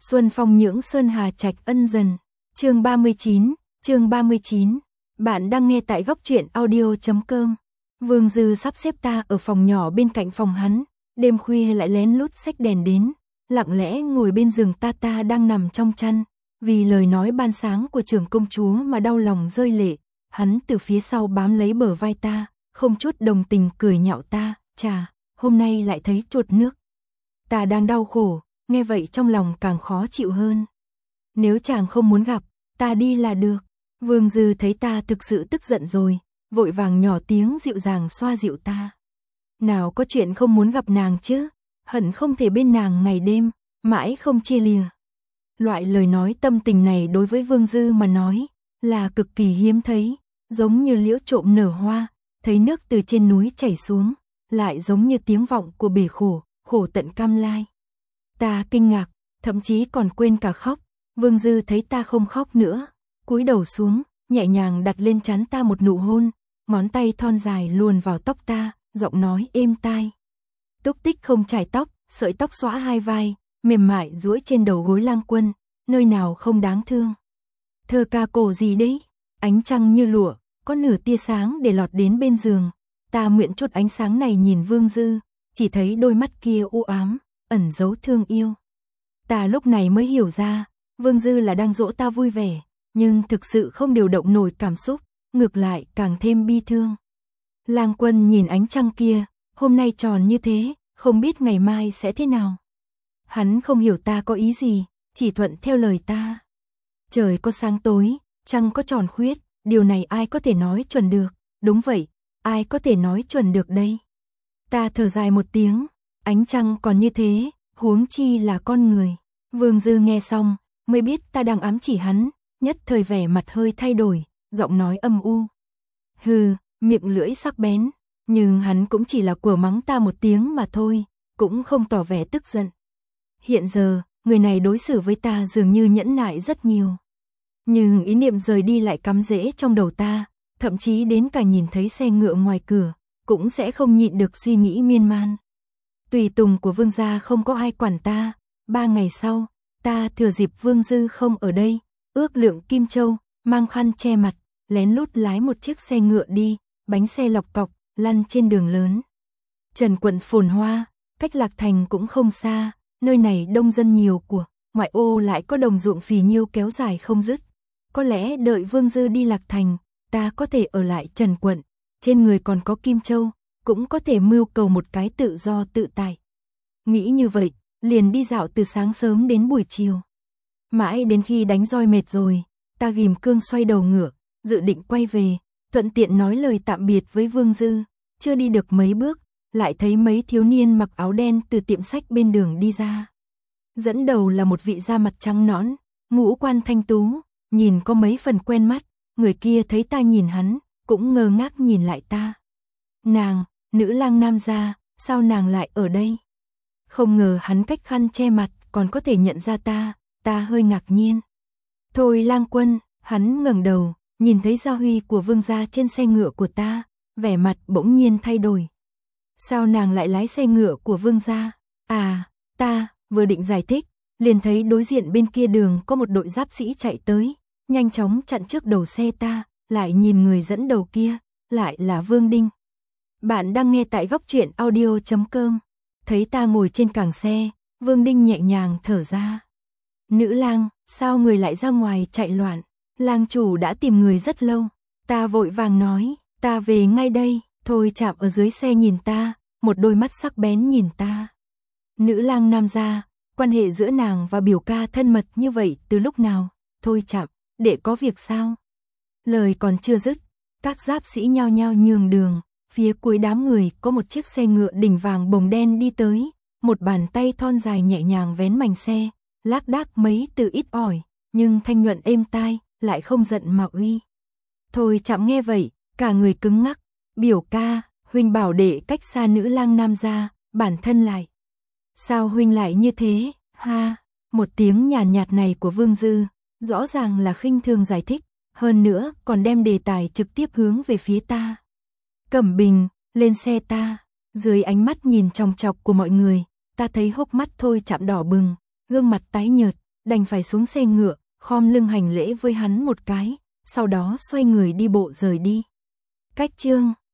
Xuân phong nhưỡng sơn hà trạch ân dần. Chương 39. Bạn đang nghe tại góc truyện audio.com. Vương Dư sắp xếp ta ở phòng nhỏ bên cạnh phòng hắn, đêm khuya lại lén lút xách đèn đến, lặng lẽ ngồi bên giường ta đang nằm trong chăn, vì lời nói ban sáng của trưởng công chúa mà đau lòng rơi lệ. Hắn từ phía sau bám lấy bờ vai ta, không chút đồng tình cười nhạo ta, chà, hôm nay lại thấy chuột nước. Ta đang đau khổ, nghe vậy trong lòng càng khó chịu hơn. Nếu chàng không muốn gặp, ta đi là được. Vương Dư thấy ta thực sự tức giận rồi, vội vàng nhỏ tiếng dịu dàng xoa dịu ta. Nào có chuyện không muốn gặp nàng chứ, hận không thể bên nàng ngày đêm, mãi không chia lìa. Loại lời nói tâm tình này đối với Vương Dư mà nói, là cực kỳ hiếm thấy, giống như liễu trộm nở hoa, thấy nước từ trên núi chảy xuống, lại giống như tiếng vọng của bể khổ, khổ tận cam lai. Ta kinh ngạc, thậm chí còn quên cả khóc. Vương Dư thấy ta không khóc nữa, cúi đầu xuống, nhẹ nhàng đặt lên trán ta một nụ hôn, ngón tay thon dài luồn vào tóc ta, giọng nói êm tai. Túc Tích không chải tóc, sợi tóc xõa hai vai, mềm mại duỗi trên đầu gối Lang Quân, nơi nào không đáng thương. Thơ ca cổ gì đấy? Ánh trăng như lụa, có nửa tia sáng để lọt đến bên giường. Ta mượn chút ánh sáng này nhìn Vương Dư, chỉ thấy đôi mắt kia u ám, ẩn giấu thương yêu. Ta lúc này mới hiểu ra, Vương Dư là đang dỗ ta vui vẻ, nhưng thực sự không điều động nổi cảm xúc, ngược lại càng thêm bi thương. Lang Quân nhìn ánh trăng kia, hôm nay tròn như thế, không biết ngày mai sẽ thế nào. Hắn không hiểu ta có ý gì, chỉ thuận theo lời ta. Trời có sáng tối, trăng có tròn khuyết, điều này ai có thể nói chuẩn được. Đúng vậy, ai có thể nói chuẩn được đây. Ta thở dài một tiếng, ánh trăng còn như thế, huống chi là con người. Vương Dư nghe xong, mới biết ta đang ám chỉ hắn, nhất thời vẻ mặt hơi thay đổi, giọng nói âm u. Hừ, miệng lưỡi sắc bén, nhưng hắn cũng chỉ là quở mắng ta một tiếng mà thôi, cũng không tỏ vẻ tức giận. Hiện giờ, người này đối xử với ta dường như nhẫn nại rất nhiều. Nhưng ý niệm rời đi lại cắm rễ trong đầu ta, thậm chí đến cả nhìn thấy xe ngựa ngoài cửa, cũng sẽ không nhịn được suy nghĩ miên man. Tùy tùng của Vương gia không có ai quản ta, 3 ngày sau, ta thừa dịp Vương Dư không ở đây, ước lượng Kim Châu, mang khăn che mặt, lén lút lái một chiếc xe ngựa đi, bánh xe lọc cọc, lăn trên đường lớn. Trần quận phồn hoa, cách Lạc Thành cũng không xa, nơi này đông dân nhiều của, ngoại ô lại có đồng ruộng phì nhiêu kéo dài không dứt. Có lẽ đợi Vương Dư đi Lạc Thành, ta có thể ở lại Trần quận, trên người còn có Kim Châu, cũng có thể mưu cầu một cái tự do tự tại. Nghĩ như vậy, liền đi dạo từ sáng sớm đến buổi chiều. Mãi đến khi đánh roi mệt rồi, ta ghim cương xoay đầu ngựa, dự định quay về, thuận tiện nói lời tạm biệt với Vương Dư. Chưa đi được mấy bước, lại thấy mấy thiếu niên mặc áo đen từ tiệm sách bên đường đi ra. Dẫn đầu là một vị da mặt trắng nõn, ngũ quan thanh tú, nhìn có mấy phần quen mắt. Người kia thấy ta nhìn hắn, cũng ngơ ngác nhìn lại ta. Nàng, nữ lang Nam gia, sao nàng lại ở đây? Không ngờ hắn cách khăn che mặt còn có thể nhận ra ta hơi ngạc nhiên. Thôi Lang Quân, hắn ngẩng đầu, nhìn thấy gia huy của Vương gia trên xe ngựa của ta, vẻ mặt bỗng nhiên thay đổi. Sao nàng lại lái xe ngựa của Vương gia? À, ta vừa định giải thích, liền thấy đối diện bên kia đường có một đội giáp sĩ chạy tới, nhanh chóng chặn trước đầu xe ta, lại nhìn người dẫn đầu kia, lại là Vương Đinh. Bạn đang nghe tại góc truyện audio.com. Thấy ta ngồi trên cảng xe, Vương Đinh nhẹ nhàng thở ra. Nữ lang, sao người lại ra ngoài chạy loạn? Lang chủ đã tìm người rất lâu. Ta vội vàng nói, ta về ngay đây. Thôi chạm ở dưới xe nhìn ta, một đôi mắt sắc bén nhìn ta. Nữ lang Nam gia, quan hệ giữa nàng và biểu ca thân mật như vậy từ lúc nào? Thôi chạm, để có việc sao? Lời còn chưa dứt, các giáp sĩ nhao nhao nhường đường. Phía cuối đám người có một chiếc xe ngựa đỉnh vàng bồng đen đi tới, một bàn tay thon dài nhẹ nhàng vén mành xe, lác đác mấy từ ít ỏi, nhưng thanh nhuận êm tai, lại không giận mà uy. Thôi chạm nghe vậy, cả người cứng ngắc. Biểu ca, huynh bảo đệ cách xa nữ lang Nam gia, bản thân lại. Sao huynh lại như thế? Ha, một tiếng nhàn nhạt này của Vương Dư, rõ ràng là khinh thường giải thích, hơn nữa còn đem đề tài trực tiếp hướng về phía ta. Cẩm Bình, lên xe ta. Dưới ánh mắt nhìn chòng chọc của mọi người, ta thấy hốc mắt Thôi chạm đỏ bừng, gương mặt tái nhợt, đành phải xuống xe ngựa, khom lưng hành lễ với hắn một cái, sau đó xoay người đi bộ rời đi. Cách chương